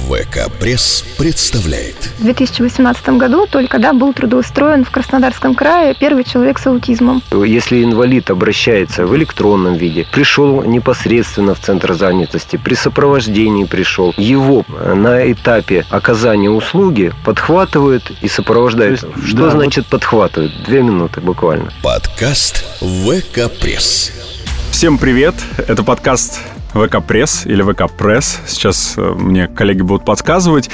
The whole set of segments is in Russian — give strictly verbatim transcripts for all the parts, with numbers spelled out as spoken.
ВК-пресс представляет. В две тысячи восемнадцатом году только да, был трудоустроен в Краснодарском крае первый человек с аутизмом. Если инвалид обращается в электронном виде, пришел непосредственно в центр занятости, при сопровождении пришел, его на этапе оказания услуги подхватывают и сопровождают. Есть, Что да, значит вот... подхватывают? Две минуты буквально. Подкаст ВК-пресс. Всем привет! Это подкаст ВК-пресс или ВК-пресс. Сейчас мне коллеги будут подсказывать.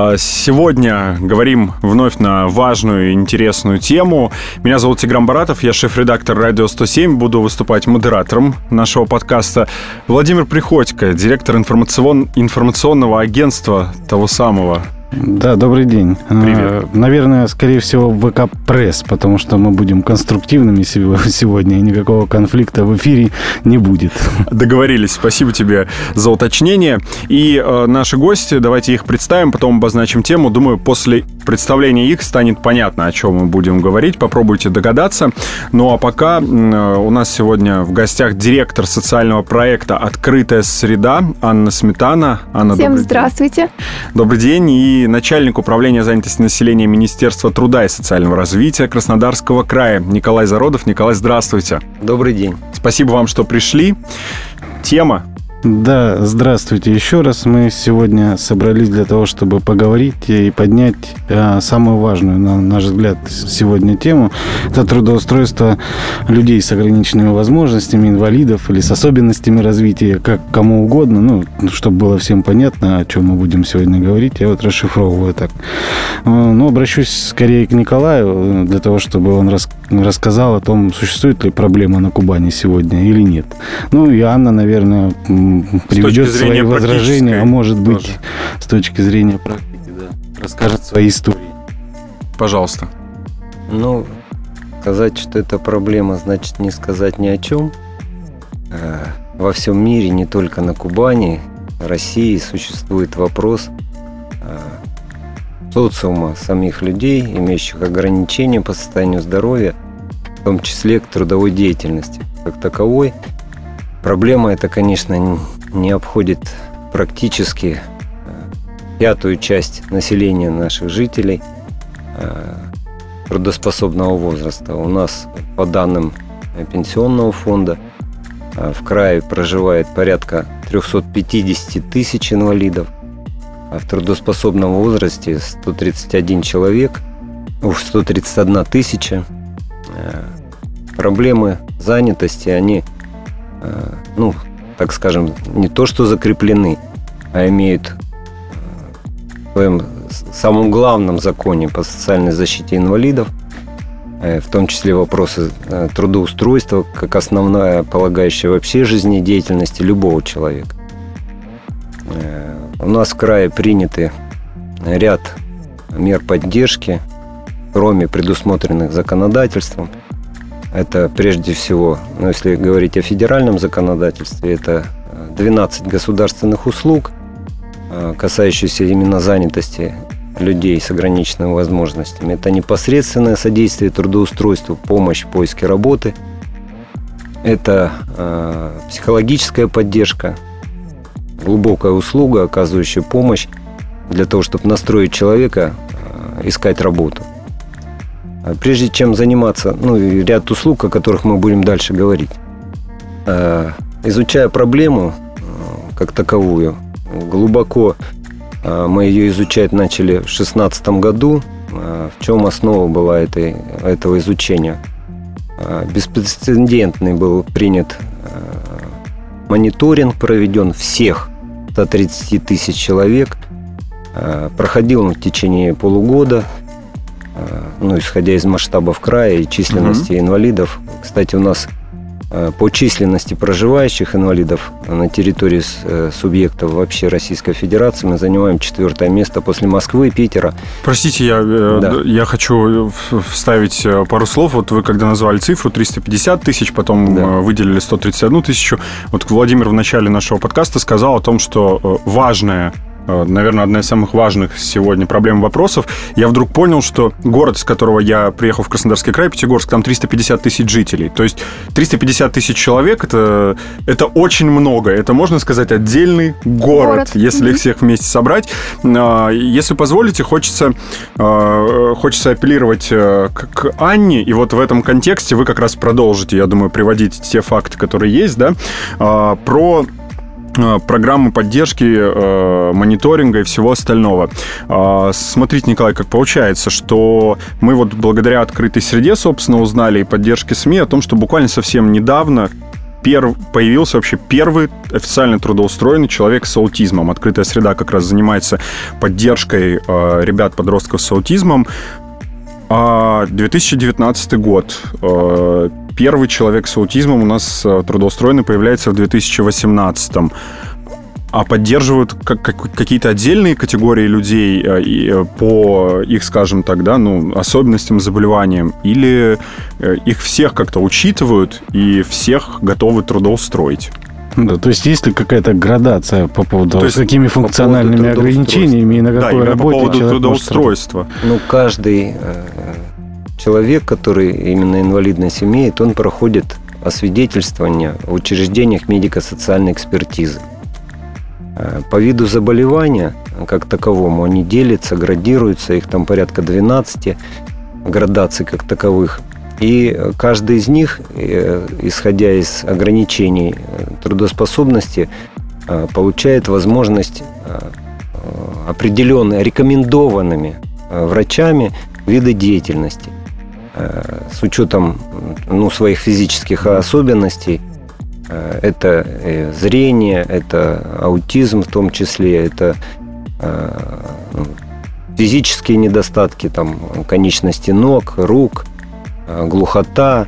Сегодня говорим вновь на важную и интересную тему. Меня зовут Тигран Баратов, я шеф-редактор Радио сто семь. Буду выступать модератором нашего подкаста. Владимир Приходько, директор информацион... информационного агентства того самого. Да, добрый день. Привет. Наверное, скорее всего, ВК-пресс, потому что мы будем конструктивными сегодня, и никакого конфликта в эфире не будет. Договорились. Спасибо тебе за уточнение. И э, наши гости, давайте их представим, потом обозначим тему. Думаю, после представления их станет понятно, о чем мы будем говорить. Попробуйте догадаться. Ну а пока э, у нас сегодня в гостях директор социального проекта «Открытая среда» Анна Сметана. Анна, Всем здравствуйте. Добрый день. И начальник управления занятости населения Министерства труда и социального развития Краснодарского края Николай Зародов. Николай, здравствуйте. Добрый день. Спасибо вам, что пришли. Тема. Да, здравствуйте еще раз. Мы сегодня собрались для того, чтобы поговорить и поднять э, самую важную, на наш взгляд, сегодня тему. Это трудоустройство людей с ограниченными возможностями, инвалидов или с особенностями развития, как кому угодно. Ну, чтобы было всем понятно, о чем мы будем сегодня говорить, я вот расшифровываю так. Но обращусь скорее к Николаю, для того, чтобы он рас, рассказал о том, существует ли проблема на Кубани сегодня или нет. Ну и Анна, наверное, приведет свои возражения, а может быть, тоже. С точки зрения практики, да, расскажет свои истории. Пожалуйста. Ну, сказать, что это проблема, значит не сказать ни о чем. Во всем мире, не только на Кубани, в России существует вопрос социума самих людей, имеющих ограничения по состоянию здоровья, в том числе к трудовой деятельности как таковой. Проблема эта, конечно, не обходит практически пятую часть населения наших жителей трудоспособного возраста. У нас, по данным Пенсионного фонда, в крае проживает порядка триста пятьдесят тысяч инвалидов, а в трудоспособном возрасте сто тридцать один человек, сто тридцать одна тысяча. Проблемы занятости, они ну, так скажем, не то что закреплены, а имеют в своем самом главном законе по социальной защите инвалидов, в том числе вопросы трудоустройства, как основная полагающая вообще жизнедеятельности любого человека. У нас в крае приняты ряд мер поддержки, кроме предусмотренных законодательством. Это прежде всего, ну, если говорить о федеральном законодательстве, это двенадцать государственных услуг, касающихся именно занятости людей с ограниченными возможностями. Это непосредственное содействие трудоустройству, помощь в поиске работы. Это э, психологическая поддержка, глубокая услуга, оказывающая помощь для того, чтобы настроить человека э, искать работу. Прежде чем заниматься, ну, ряд услуг, о которых мы будем дальше говорить, изучая проблему как таковую, глубоко мы ее изучать начали в две тысячи шестнадцатом году. В чем основа была этой, этого изучения? Беспрецедентный был принят мониторинг, проведен всех ста тридцати тысяч человек. Проходил он в течение полугода. Ну, исходя из масштабов края и численности uh-huh. инвалидов. Кстати, у нас по численности проживающих инвалидов на территории субъектов вообще Российской Федерации мы занимаем четвертое место после Москвы и Питера. Простите, я, да. я хочу вставить пару слов. Вот вы когда назвали цифру триста пятьдесят тысяч, потом да. выделили сто тридцать одну тысячу. Вот Владимир в начале нашего подкаста сказал о том, что важное наверное, одна из самых важных сегодня проблем и вопросов. Я вдруг понял, что город, с которого я приехал в Краснодарский край, Пятигорск, там триста пятьдесят тысяч жителей. То есть триста пятьдесят тысяч человек это, это очень много. Это, можно сказать, отдельный город, город. Если mm-hmm. их всех вместе собрать. Если позволите, хочется, хочется апеллировать к, к Анне. И вот в этом контексте вы как раз продолжите, я думаю, приводить те факты, которые есть, да, про программы поддержки, э, мониторинга и всего остального. Э, смотрите, Николай, как получается, что мы вот благодаря открытой среде, собственно, узнали и поддержке СМИ о том, что буквально совсем недавно перв... появился вообще первый официально трудоустроенный человек с аутизмом. Открытая среда как раз занимается поддержкой э, ребят, подростков с аутизмом. А две тысячи девятнадцатый год. Э, Первый человек с аутизмом у нас трудоустроенный появляется в две тысячи восемнадцатом. А поддерживают как, как, какие-то отдельные категории людей и, по их, скажем так, да, ну, особенностям заболеваниям? Или их всех как-то учитывают и всех готовы трудоустроить? Да, то есть есть ли какая-то градация по поводу, с какими функциональными по ограничениями и на какой да, работе по поводу трудоустройства? Ну, каждый... Человек, который именно инвалидность имеет, он проходит освидетельствование в учреждениях медико-социальной экспертизы. По виду заболевания, как таковому, они делятся, градируются, их там порядка двенадцать градаций как таковых. И каждый из них, исходя из ограничений трудоспособности, получает возможность определенные, рекомендованными врачами виды деятельности. С учетом ну, своих физических особенностей, это зрение, это аутизм в том числе, это физические недостатки, там, конечности ног, рук, глухота,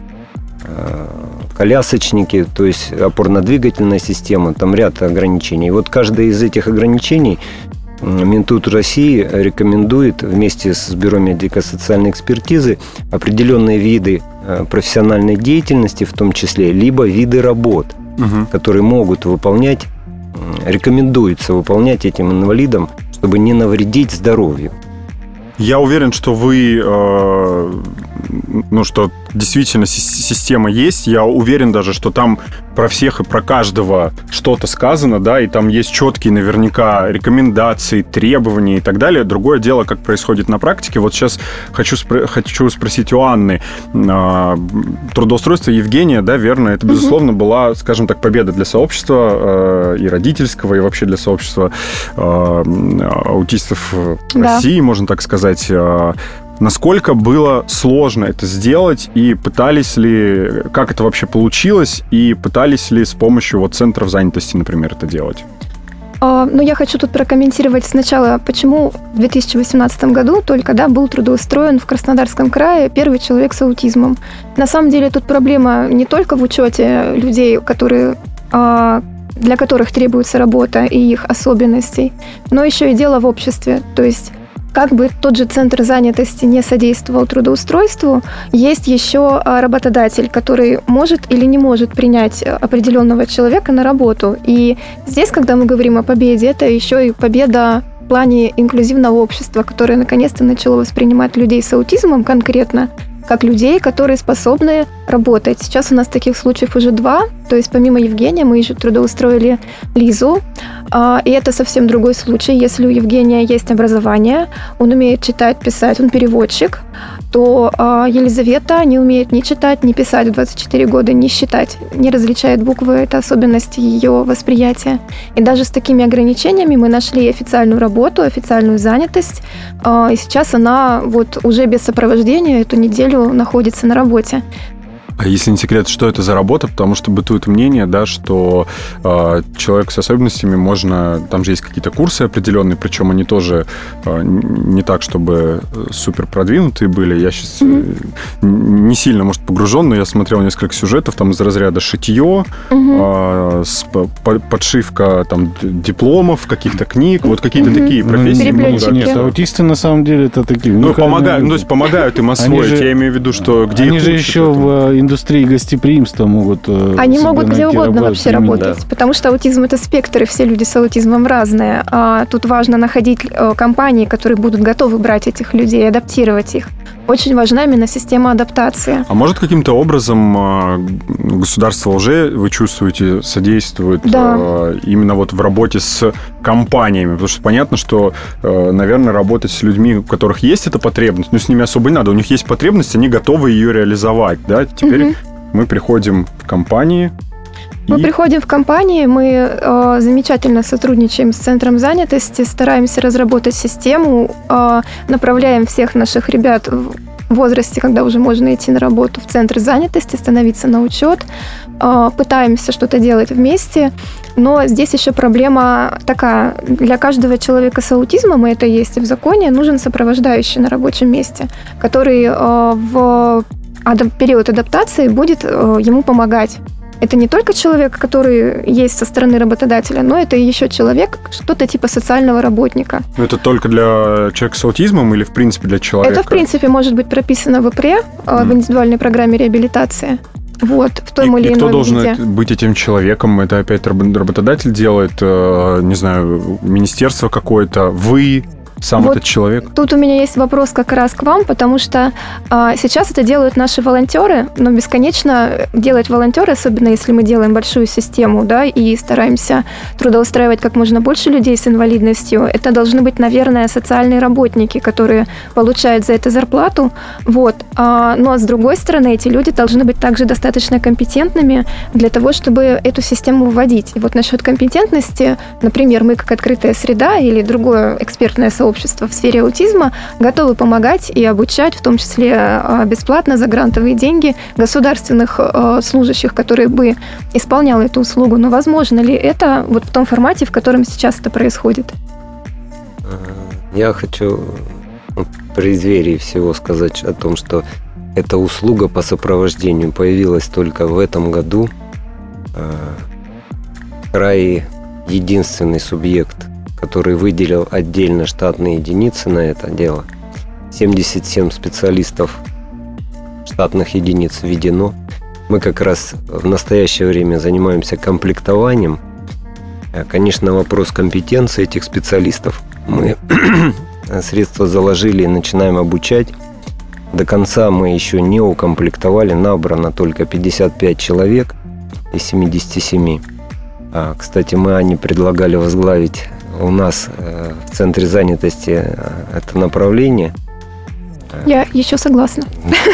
колясочники, то есть опорно-двигательная система, там ряд ограничений. И вот каждое из этих ограничений Минтруд России рекомендует вместе с Бюро медико-социальной экспертизы определенные виды профессиональной деятельности, в том числе, либо виды работ, угу. которые могут выполнять, рекомендуется выполнять этим инвалидам, чтобы не навредить здоровью. Я уверен, что вы, э, ну, что действительно система есть. Я уверен даже, что там про всех и про каждого что-то сказано, да, и там есть четкие наверняка рекомендации, требования и так далее. Другое дело, как происходит на практике. Вот сейчас хочу, спро- хочу спросить у Анны. Э, трудоустройство Евгения, да, верно, это, безусловно, была, скажем так, победа для сообщества э, и родительского, и вообще для сообщества э, аутистов да. России, можно так сказать. Э, Насколько было сложно это сделать, и пытались ли, как это вообще получилось, и пытались ли с помощью вот центров занятости, например, это делать? Ну, я хочу тут прокомментировать сначала, почему в две тысячи восемнадцатом году только да, был трудоустроен в Краснодарском крае первый человек с аутизмом. На самом деле тут проблема не только в учете людей, которые, для которых требуется работа и их особенностей, но еще и дело в обществе. То есть как бы тот же центр занятости не содействовал трудоустройству, есть еще работодатель, который может или не может принять определенного человека на работу. И здесь, когда мы говорим о победе, это еще и победа в плане инклюзивного общества, которое наконец-то начало воспринимать людей с аутизмом конкретно как людей, которые способны работать. Сейчас у нас таких случаев уже два. То есть помимо Евгения мы еще трудоустроили Лизу. И это совсем другой случай. Если у Евгения есть образование, он умеет читать, писать, он переводчик, то Елизавета не умеет ни читать, ни писать в двадцать четыре года, ни считать, не различает буквы. Это особенность ее восприятия. И даже с такими ограничениями мы нашли официальную работу, официальную занятость. И сейчас она вот уже без сопровождения эту неделю находится на работе. А если не секрет, что это за работа? Потому что бытует мнение, да, что э, человеку с особенностями можно... Там же есть какие-то курсы определенные, причем они тоже э, не так, чтобы супер продвинутые были. Я сейчас mm-hmm. не сильно, может, погружен, но я смотрел несколько сюжетов там из разряда шитье, mm-hmm. э, с, по, подшивка там дипломов, каких-то книг, вот какие-то mm-hmm. такие профессии. Mm-hmm. Нет, аутисты на самом деле это такие... Ну, помогают, ну, то есть помогают им освоить. Же, я имею в виду, что... Где они же еще в индустрии гостеприимства могут... Они могут где угодно вообще именно, работать, да. потому что аутизм – это спектр, и все люди с аутизмом разные. А тут важно находить компании, которые будут готовы брать этих людей, адаптировать их. Очень важна именно система адаптации. А может, каким-то образом государство уже, вы чувствуете, содействует да. именно вот в работе с компаниями? Потому что понятно, что, наверное, работать с людьми, у которых есть эта потребность, но с ними особо не надо. У них есть потребность, они готовы ее реализовать. Да? Теперь угу. мы приходим в компании. Мы и... приходим в компании, мы э, замечательно сотрудничаем с Центром занятости, стараемся разработать систему, э, направляем всех наших ребят в возрасте, когда уже можно идти на работу, в Центр занятости, становиться на учет, э, пытаемся что-то делать вместе, но здесь еще проблема такая, для каждого человека с аутизмом, и это есть и в законе, нужен сопровождающий на рабочем месте, который э, в адап- период адаптации будет э, ему помогать. Это не только человек, который есть со стороны работодателя, но это еще человек, что-то типа социального работника. Но это только для человека с аутизмом или, в принципе, для человека? Это, в принципе, может быть прописано в ИПРЕ, mm. в индивидуальной программе реабилитации. Вот, в том и, или и ином кто должен виде. быть этим человеком? Это опять работодатель делает, не знаю, министерство какое-то, вы... Сам вот этот человек? Тут у меня есть вопрос как раз к вам, потому что а, сейчас это делают наши волонтеры, но бесконечно делать волонтеры, особенно если мы делаем большую систему, да, и стараемся трудоустраивать как можно больше людей с инвалидностью, это должны быть, наверное, социальные работники, которые получают за это зарплату, вот. А, но с другой стороны, эти люди должны быть также достаточно компетентными для того, чтобы эту систему вводить. И вот насчет компетентности, например, мы как открытая среда или другое экспертное сообщество общества в сфере аутизма готовы помогать и обучать, в том числе бесплатно за грантовые деньги, государственных служащих, которые бы исполняли эту услугу. Но возможно ли это вот в том формате, в котором сейчас это происходит? Я хочу в преддверии всего сказать о том, что эта услуга по сопровождению появилась только в этом году. В крае единственный субъект, который выделил отдельно штатные единицы на это дело. семьдесят семь специалистов штатных единиц введено. Мы как раз в настоящее время занимаемся комплектованием. Конечно, вопрос компетенции этих специалистов. Мы средства заложили и начинаем обучать. До конца мы еще не укомплектовали. Набрано только пятьдесят пять человек из семидесяти семи. А, кстати, мы Ане предлагали возглавить у нас э, в Центре занятости э, это направление. Я еще согласна.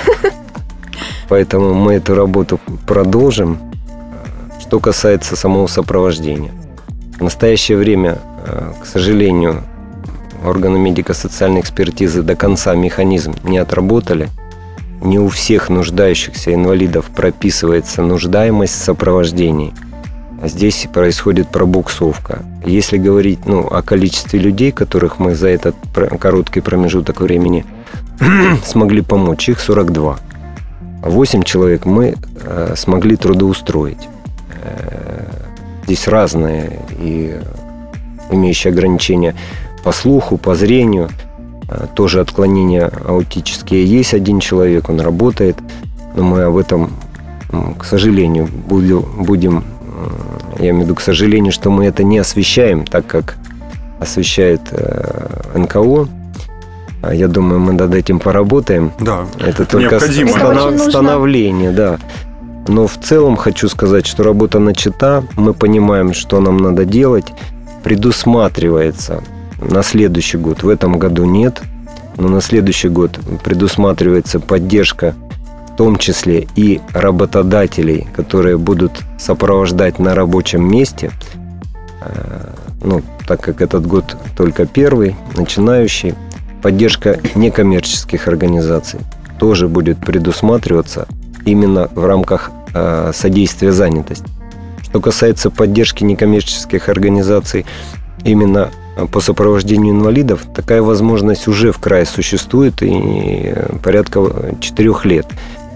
Поэтому мы эту работу продолжим. Что касается самого сопровождения. В настоящее время, э, к сожалению, органы медико-социальной экспертизы до конца механизм не отработали. Не у всех нуждающихся инвалидов прописывается нуждаемость в сопровождении. Здесь происходит пробуксовка. Если говорить ну, о количестве людей, которых мы за этот короткий промежуток времени смогли помочь, их сорок два. восемь человек мы э, смогли трудоустроить. Э, здесь разные, и имеющие ограничения по слуху, по зрению. Э, тоже отклонения аутические есть один человек, он работает. Но мы об этом, к сожалению, будем... Я имею в виду, к сожалению, что мы это не освещаем, так как освещает э, эн ка о. Я думаю, мы над этим поработаем. Да, это, это только станов... становление, да. Но в целом хочу сказать, что работа начата. Мы понимаем, что нам надо делать. Предусматривается на следующий год. В этом году нет, но на следующий год предусматривается поддержка, в том числе и работодателей, которые будут сопровождать на рабочем месте. Ну, так как этот год только первый, начинающий, поддержка некоммерческих организаций тоже будет предусматриваться именно в рамках э, содействия занятости. Что касается поддержки некоммерческих организаций именно по сопровождению инвалидов, такая возможность уже в крае существует и порядка четырех лет.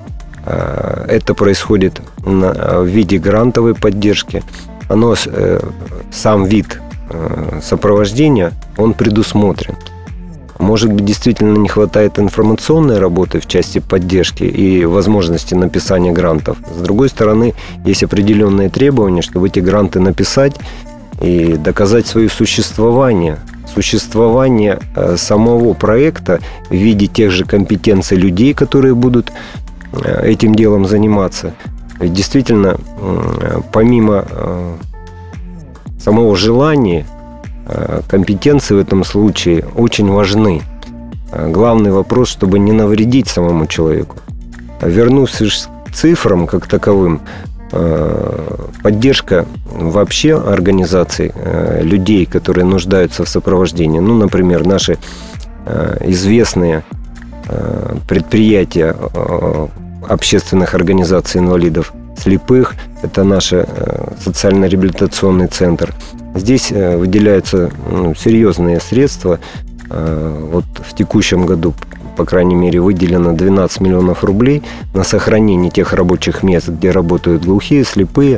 Это происходит в виде грантовой поддержки. Оно, сам вид сопровождения, он предусмотрен. Может быть, действительно не хватает информационной работы в части поддержки и возможности написания грантов. С другой стороны, есть определенные требования, чтобы эти гранты написать и доказать свое существование. Существование самого проекта в виде тех же компетенций людей, которые будут этим делом заниматься. Ведь действительно, помимо самого желания, компетенции в этом случае очень важны. Главный вопрос, чтобы не навредить самому человеку. Вернувшись к цифрам как таковым, поддержка вообще организаций людей, которые нуждаются в сопровождении, ну, например, наши известные предприятия общественных организаций инвалидов слепых, это наш социально-реабилитационный центр. Здесь выделяются ну, серьезные средства. Вот в текущем году, по крайней мере, выделено двенадцать миллионов рублей на сохранение тех рабочих мест, где работают глухие, слепые.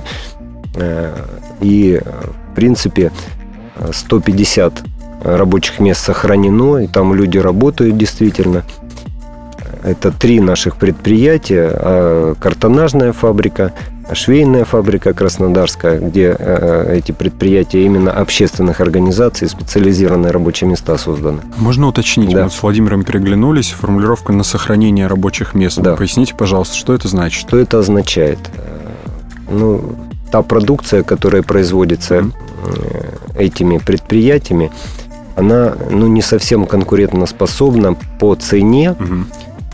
И, в принципе, сто пятьдесят рабочих мест сохранено, и там люди работают действительно. Это три наших предприятия: картонажная фабрика, швейная фабрика краснодарская, где эти предприятия именно общественных организаций, специализированные рабочие места созданы. Можно уточнить? Да. Мы с Владимиром переглянулись. Формулировка «на сохранение рабочих мест». Да. Поясните, пожалуйста, что это значит? Что это означает? Ну, та продукция, которая производится mm-hmm. этими предприятиями, она ну, не совсем конкурентоспособна по цене, mm-hmm.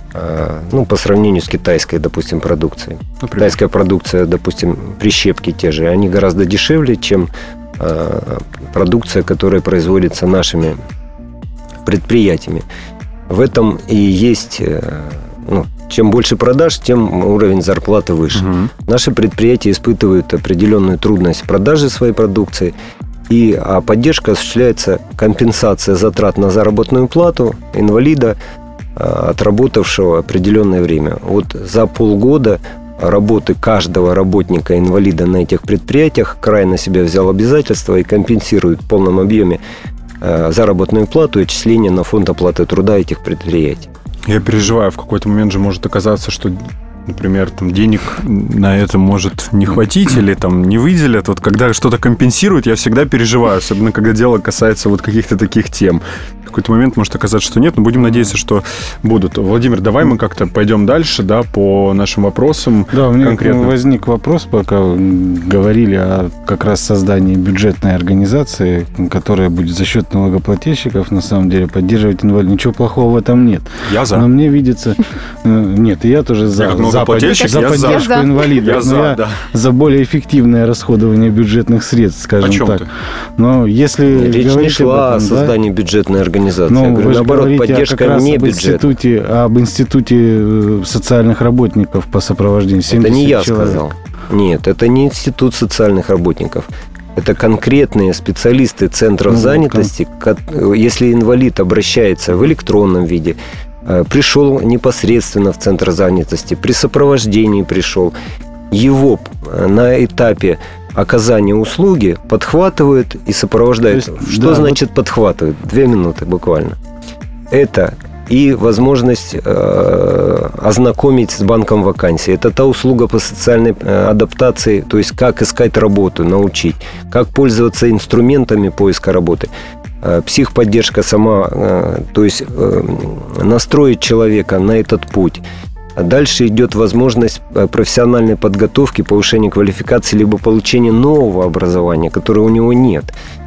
ну, по сравнению с китайской, допустим, продукцией. Например? Китайская продукция, допустим, прищепки те же, они гораздо дешевле, чем э, продукция, которая производится нашими предприятиями. В этом и есть, э, ну, чем больше продаж, тем уровень зарплаты выше. Угу. Наши предприятия испытывают определенную трудность в продаже своей продукции, и, а поддержка осуществляется компенсация затрат на заработную плату инвалида, отработавшего определенное время. Вот за полгода работы каждого работника-инвалида на этих предприятиях край на себя взял обязательства и компенсирует в полном объеме заработную плату и отчисления на фонд оплаты труда этих предприятий. Я переживаю, в какой-то момент же может оказаться, что, например, там, денег на это может не хватить или там не выделят. Вот когда что-то компенсируют, я всегда переживаю, особенно когда дело касается вот каких-то таких тем. В какой-то момент может оказаться, что нет, но будем надеяться, что будут. Владимир, давай мы как-то пойдем дальше, да, по нашим вопросам. Да, у меня конкретно. возник вопрос, пока говорили о как раз создании бюджетной организации, которая будет за счет налогоплательщиков, на самом деле, поддерживать инвалидов. Ничего плохого в этом нет. Я за. Но мне видится... Нет, и я тоже за. Я как налогоплательщик, за я поддержку за. инвалидов. Я за, я да. за более эффективное расходование бюджетных средств, скажем о чем так. ты? Но если речь не шла о создании да? бюджетной организации. Но я говорю, вы наоборот, поддержка не об бюджет. Институте, об институте социальных работников по сопровождению. Это не я человек. сказал. Нет, это не институт социальных работников. Это конкретные специалисты центров ну, занятости. Вот, если инвалид обращается в электронном виде, пришел непосредственно в центр занятости, при сопровождении пришел, его на этапе оказания услуги подхватывают и сопровождают. Есть, Что да, значит вот... подхватывают? Две минуты буквально. Это и возможность э, ознакомить с банком вакансий. Это та услуга по социальной э, адаптации, то есть как искать работу, научить, как пользоваться инструментами поиска работы. Э, психподдержка сама, э, то есть э, настроить человека на этот путь. Дальше идет возможность профессиональной подготовки, повышения квалификации, либо получения нового образования, которого у него нет.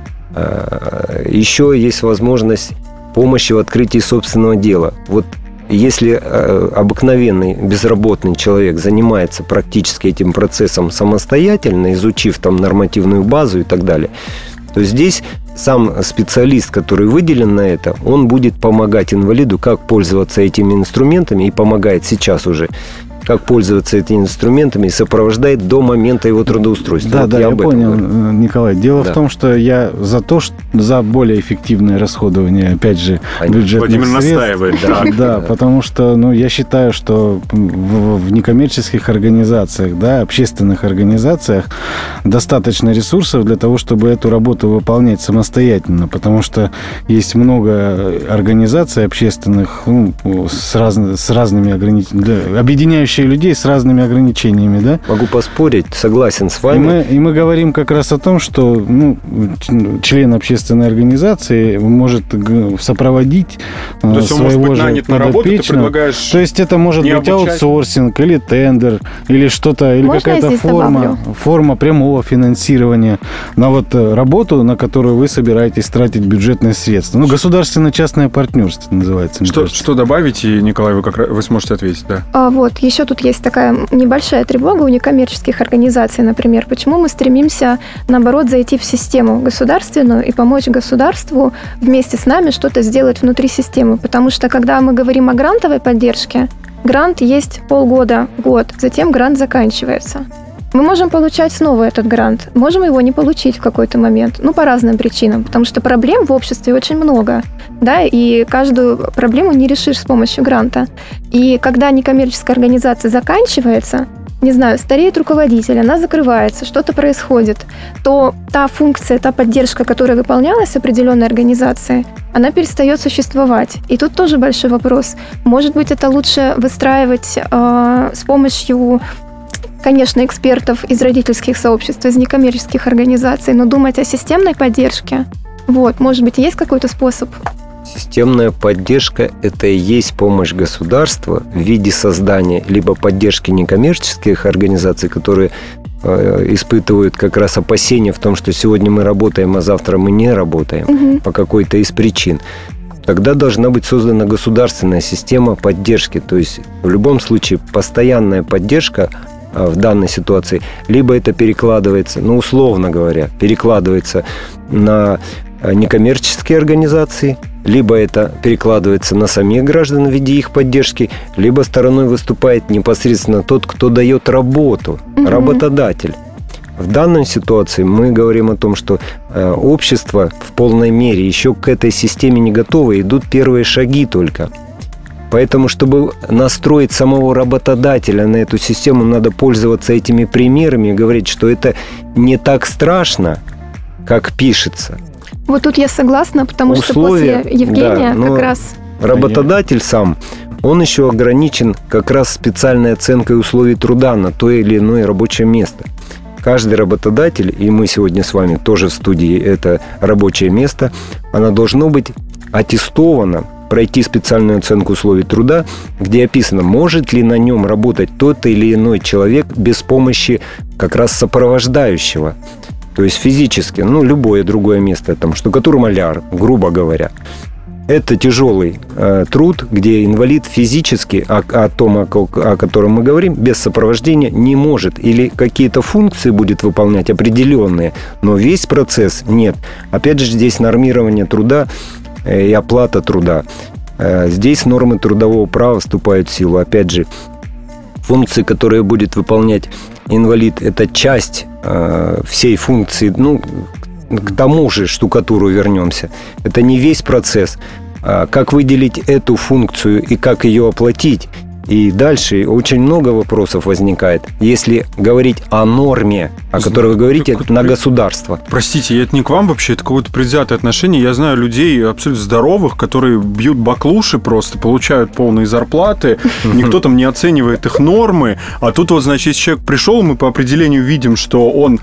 Еще есть возможность помощи в открытии собственного дела. Вот если обыкновенный безработный человек занимается практически этим процессом самостоятельно, изучив там нормативную базу и так далее, то здесь сам специалист, который выделен на это, он будет помогать инвалиду, как пользоваться этими инструментами, и помогает сейчас уже. как пользоваться этими инструментами и сопровождает до момента его трудоустройства. Да, вот да, я, я понял, говорю. Николай. Дело да. в том, что я за то, что за более эффективное расходование, опять же, бюджетных Владимир средств. настаивает. Да, да, потому что, ну, я считаю, что в, в некоммерческих организациях, да, общественных организациях достаточно ресурсов для того, чтобы эту работу выполнять самостоятельно, потому что есть много организаций общественных, ну, с, раз, с разными ограничениями, объединяющих людей с разными ограничениями, да? Могу поспорить, согласен с вами. И мы, и мы говорим как раз о том, что ну, член общественной организации может сопроводить То есть он своего может быть же нанят на работу, ты предлагаешь То есть это может быть обучать. аутсорсинг или тендер, или что-то, или Можно какая-то форма, форма прямого финансирования на вот работу, на которую вы собираетесь тратить бюджетные средства. Ну, государственно-частное партнерство называется. Что, что добавить, и, Николай, вы, как раз, вы сможете ответить, да? А вот, еще тут есть такая небольшая тревога у некоммерческих организаций, например. Почему мы стремимся, наоборот, зайти в систему государственную и помочь государству вместе с нами что-то сделать внутри системы? Потому что, когда мы говорим о грантовой поддержке, грант есть полгода, год, затем грант заканчивается. Мы можем получать снова этот грант, можем его не получить в какой-то момент, ну, по разным причинам, потому что проблем в обществе очень много, да, и каждую проблему не решишь с помощью гранта. И когда некоммерческая организация заканчивается, не знаю, стареет руководитель, она закрывается, что-то происходит, то та функция, та поддержка, которая выполнялась определенной организацией, она перестает существовать. И тут тоже большой вопрос. Может быть, это лучше выстраивать э, с помощью, конечно, экспертов из родительских сообществ, из некоммерческих организаций, но думать о системной поддержке. Вот, может быть, есть какой-то способ? Системная поддержка – это и есть помощь государства в виде создания либо поддержки некоммерческих организаций, которые э, испытывают как раз опасения в том, что сегодня мы работаем, а завтра мы не работаем угу. по какой-то из причин. Тогда должна быть создана государственная система поддержки. То есть в любом случае постоянная поддержка в данной ситуации, либо это перекладывается, ну, условно говоря, перекладывается на некоммерческие организации, либо это перекладывается на самих граждан в виде их поддержки, либо стороной выступает непосредственно тот, кто дает работу, угу. работодатель. В данной ситуации мы говорим о том, что э, общество в полной мере еще к этой системе не готово, идут первые шаги только. Поэтому, чтобы настроить самого работодателя на эту систему, надо пользоваться этими примерами и говорить, что это не так страшно, как пишется. Вот тут я согласна, потому Условия, что после Евгения да, как раз... Работодатель сам, он еще ограничен как раз специальной оценкой условий труда на то или иное рабочее место. Каждый работодатель, и мы сегодня с вами тоже в студии, это рабочее место, оно должно быть аттестовано, пройти специальную оценку условий труда, где описано, может ли на нем работать тот или иной человек без помощи как раз сопровождающего. То есть физически, ну, любое другое место, там, штукатур-маляр, грубо говоря. Это тяжелый э, труд, где инвалид физически, о, о том, о, о котором мы говорим, без сопровождения не может. Или какие-то функции будет выполнять определенные, но весь процесс нет. Опять же, здесь нормирование труда э, и оплата труда. Э, здесь нормы трудового права вступают в силу. Опять же, функции, которые будет выполнять инвалид, это часть э, всей функции, ну, к тому же штукатуру вернемся. Это не весь процесс. Как выделить эту функцию и как ее оплатить? И дальше очень много вопросов возникает. Если говорить о норме, о которой вы говорите, это на государство. Простите, это не к вам вообще, это какое-то предвзятое отношение. Я знаю людей абсолютно здоровых, которые бьют баклуши просто, получают полные зарплаты, никто там не оценивает их нормы. А тут вот, значит, если человек пришел, мы по определению видим, что он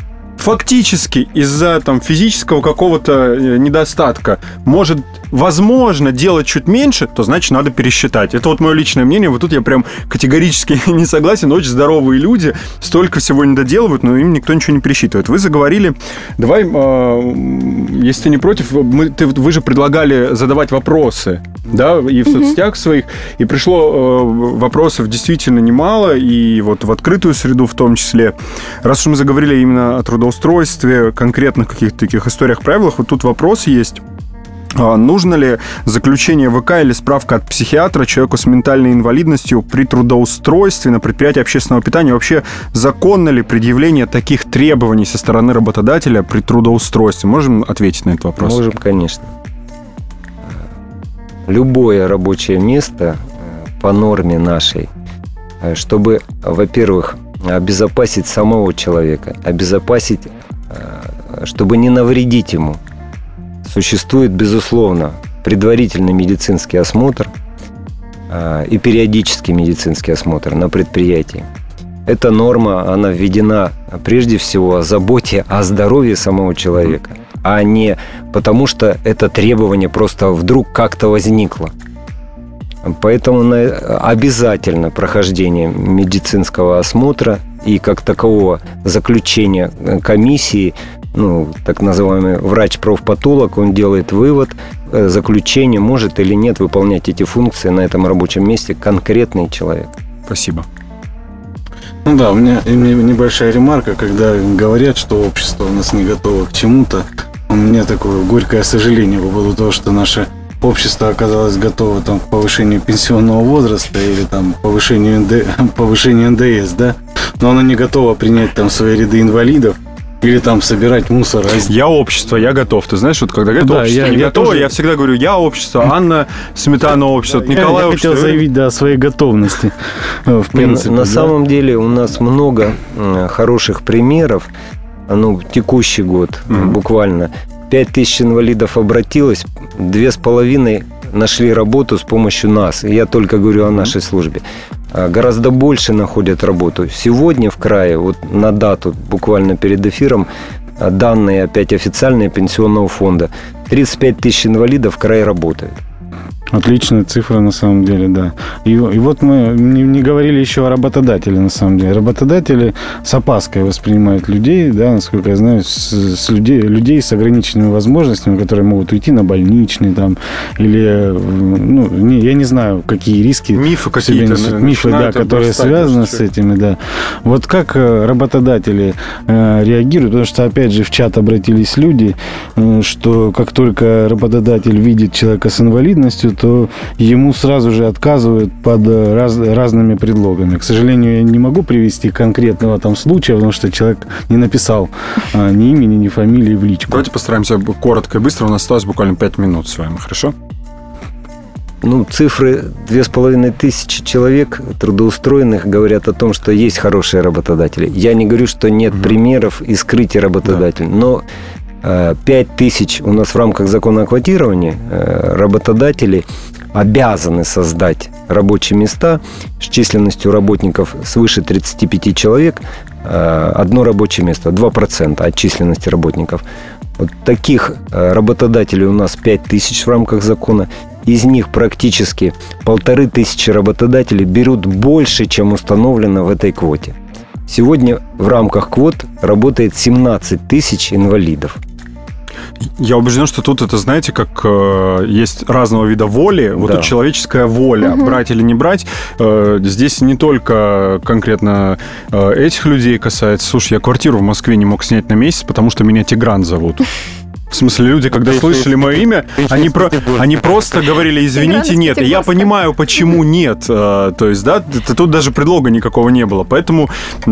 фактически из-за там физического какого-то недостатка может, возможно, делать чуть меньше, то значит надо пересчитать. Это вот мое личное мнение. Вот тут я прям категорически не согласен. Очень здоровые люди столько всего не доделывают, но им никто ничего не пересчитывает. Вы заговорили. Давай, э, если ты не против, мы, ты, вы же предлагали задавать вопросы, да, и в соцсетях своих. И пришло э, вопросов действительно немало, и вот в открытую среду в том числе. Раз уж мы заговорили именно о трудоустройстве, конкретных каких-то таких историях, правилах, вот тут вопрос есть. Нужно ли заключение ВК или справка от психиатра человеку с ментальной инвалидностью при трудоустройстве на предприятии общественного питания? Вообще, законно ли предъявление таких требований со стороны работодателя при трудоустройстве? Можем ответить на этот вопрос? Можем, конечно. Любое рабочее место по норме нашей, чтобы, во-первых, обезопасить самого человека, обезопасить, чтобы не навредить ему, существует, безусловно, предварительный медицинский осмотр э, и периодический медицинский осмотр на предприятии. Эта норма, она введена прежде всего о заботе о здоровье самого человека, а не потому, что это требование просто вдруг как-то возникло. Поэтому обязательно прохождение медицинского осмотра и как такового заключения комиссии, ну, так называемый врач-профпатолог, он делает вывод, заключение, может или нет выполнять эти функции на этом рабочем месте конкретный человек. Спасибо. Ну да, у меня небольшая ремарка, когда говорят, что общество у нас не готово к чему-то. У меня такое горькое сожаление по поводу того, что наше общество оказалось готово там, к повышению пенсионного возраста или там, повышению, НД... повышению эн дэ эс, да? Но оно не готово принять там, в свои ряды инвалидов или там собирать мусор. Я общество, я готов. Ты знаешь, вот когда говорят, да, общество я, не я готово, тоже... я всегда говорю, я общество, Анна Сметана общество, я, Николай я общество. Я хотел заявить, да, о своей готовности. В принципе, на да. самом деле у нас много хороших примеров. Ну, текущий год mm-hmm. буквально. Пять тысяч инвалидов обратилось, две с половиной нашли работу с помощью нас. И я только говорю о нашей службе. Гораздо больше находят работу. Сегодня в крае, вот на дату, буквально перед эфиром, данные опять официальные Пенсионного фонда, тридцать пять тысяч инвалидов в крае работают. Отличная цифра, на самом деле, да. И, и вот мы не, не говорили еще о работодателе, на самом деле. Работодатели с опаской воспринимают людей, да, насколько я знаю, с, с людей, людей с ограниченными возможностями, которые могут уйти на больничный, там, или, ну, не, я не знаю, какие риски. Мифы какие-то. Несут, мифы, да, которые связаны с этими, да. Вот как работодатели э, реагируют, потому что, опять же, в чат обратились люди, э, что как только работодатель видит человека с инвалидностью, то ему сразу же отказывают под раз, разными предлогами. К сожалению, я не могу привести конкретного там случая, потому что человек не написал а, ни имени, ни фамилии в личку. Давайте постараемся коротко и быстро. У нас осталось буквально пять минут с вами. Хорошо? Ну, цифры две с половиной тысячи человек трудоустроенных говорят о том, что есть хорошие работодатели. Я не говорю, что нет угу. примеров и скрытия работодателей, да. но пять тысяч у нас в рамках закона о квотировании работодатели обязаны создать рабочие места с численностью работников свыше тридцати пяти человек, одно рабочее место, два процента от численности работников. Вот таких работодателей у нас пять тысяч в рамках закона. Из них практически полторы тысячи работодателей берут больше, чем установлено в этой квоте. Сегодня в рамках квот работает семнадцать тысяч инвалидов. Я убежден, что тут это, знаете, как э, есть разного вида воли. Вот да. тут человеческая воля, угу. брать или не брать. Э, здесь не только конкретно э, этих людей касается. Слушай, я квартиру в Москве не мог снять на месяц, потому что меня Тигран зовут. В смысле, люди, когда ты слышали мое имя, они, про, они просто говорили, извините, нет. И я понимаю, почему нет. То есть, да, тут даже предлога никакого не было. Поэтому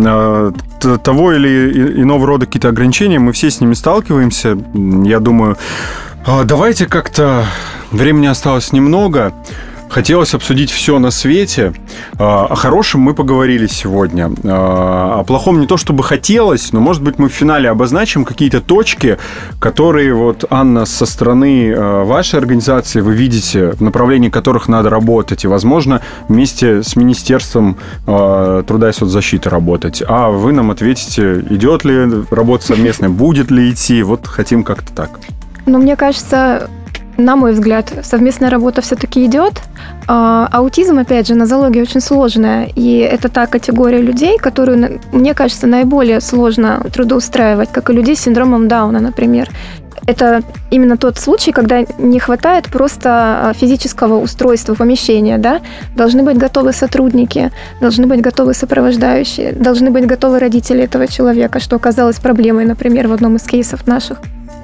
того или иного рода какие-то ограничения, мы все с ними сталкиваемся. Я думаю, давайте как-то... Времени осталось немного. Хотелось обсудить все на свете. О хорошем мы поговорили сегодня. О плохом не то чтобы хотелось, но, может быть, мы в финале обозначим какие-то точки, которые, вот, Анна, со стороны вашей организации вы видите, в направлении которых надо работать, и, возможно, вместе с Министерством труда и соцзащиты работать. А вы нам ответите, идет ли работа совместная, будет ли идти. Вот хотим как-то так. Ну, мне кажется... На мой взгляд, совместная работа все-таки идет. А, аутизм, опять же, нозология очень сложная. И это та категория людей, которую, мне кажется, наиболее сложно трудоустраивать, как и людей с синдромом Дауна, например. Это именно тот случай, когда не хватает просто физического устройства помещения, да? Должны быть готовы сотрудники, должны быть готовы сопровождающие, должны быть готовы родители этого человека, что оказалось проблемой, например, в одном из кейсов наших.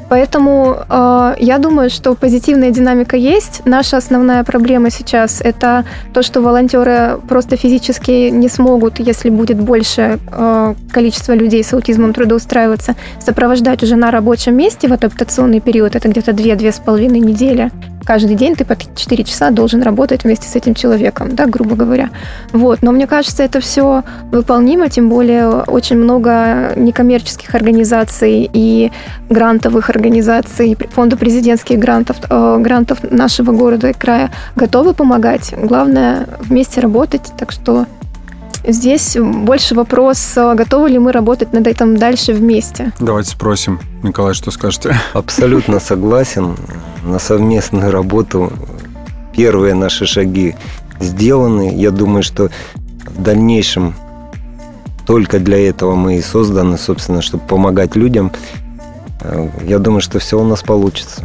Поэтому э, я думаю, что позитивная динамика есть. Наша основная проблема сейчас – это то, что волонтеры просто физически не смогут, если будет больше э, количество людей с аутизмом трудоустраиваться, сопровождать уже на рабочем месте в адаптационный период. Это где-то две-две с половиной недели. Каждый день ты по четыре часа должен работать вместе с этим человеком, да, грубо говоря. Вот. Но мне кажется, это все выполнимо, тем более очень много некоммерческих организаций и грантовых организаций, фонда президентских грантов, э, грантов нашего города и края готовы помогать. Главное вместе работать, так что здесь больше вопрос, готовы ли мы работать над этим дальше вместе. Давайте спросим. Николай, что скажете? Абсолютно согласен. На совместную работу первые наши шаги сделаны. Я думаю, что в дальнейшем только для этого мы и созданы, собственно, чтобы помогать людям. Я думаю, что все у нас получится.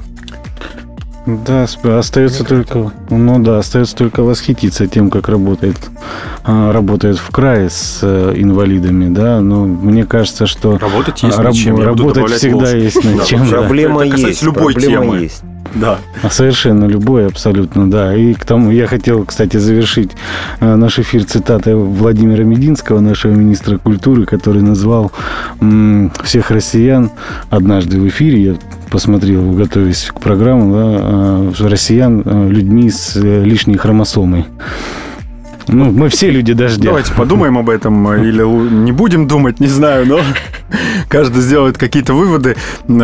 Да, остается только, ну да, остается только восхититься тем, как работает, работает в крае с инвалидами, да. Но мне кажется, что работать есть раб, над чем. Я работать всегда ложь. Есть над да, чем. Да. Проблема это есть. Любой проблема темы. Есть. Да. Совершенно любой, абсолютно, да. И к тому я хотел, кстати, завершить наш эфир цитатой Владимира Мединского, нашего министра культуры, который назвал м, всех россиян однажды в эфире, я посмотрел, готовясь к программу, да, россиян людьми с лишней хромосомой. Ну, мы все люди дождя. Давайте подумаем об этом или не будем думать, не знаю, но каждый сделает какие-то выводы.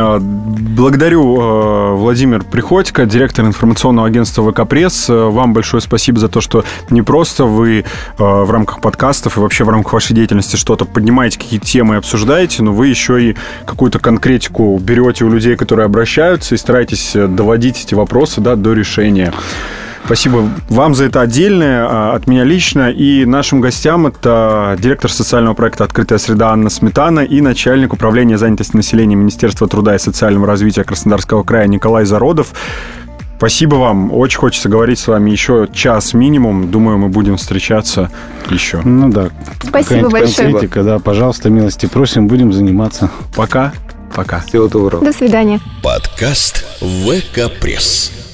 Благодарю, Владимир Приходько, директор информационного агентства ВК Пресс. Вам большое спасибо за то, что не просто вы в рамках подкастов и вообще в рамках вашей деятельности что-то поднимаете, какие-то темы обсуждаете, но вы еще и какую-то конкретику берете у людей, которые обращаются, и стараетесь доводить эти вопросы, да, до решения. Спасибо вам за это отдельное, от меня лично. И нашим гостям это директор социального проекта «Открытая среда» Анна Сметана и начальник управления занятости населения Министерства труда и социального развития Краснодарского края Николай Зародов. Спасибо вам. Очень хочется говорить с вами еще час минимум. Думаю, мы будем встречаться еще. Ну да. Спасибо большое. Конкретика, да, пожалуйста, милости просим, будем заниматься. Пока. Пока. Всего доброго. До свидания. Подкаст ВК Пресс.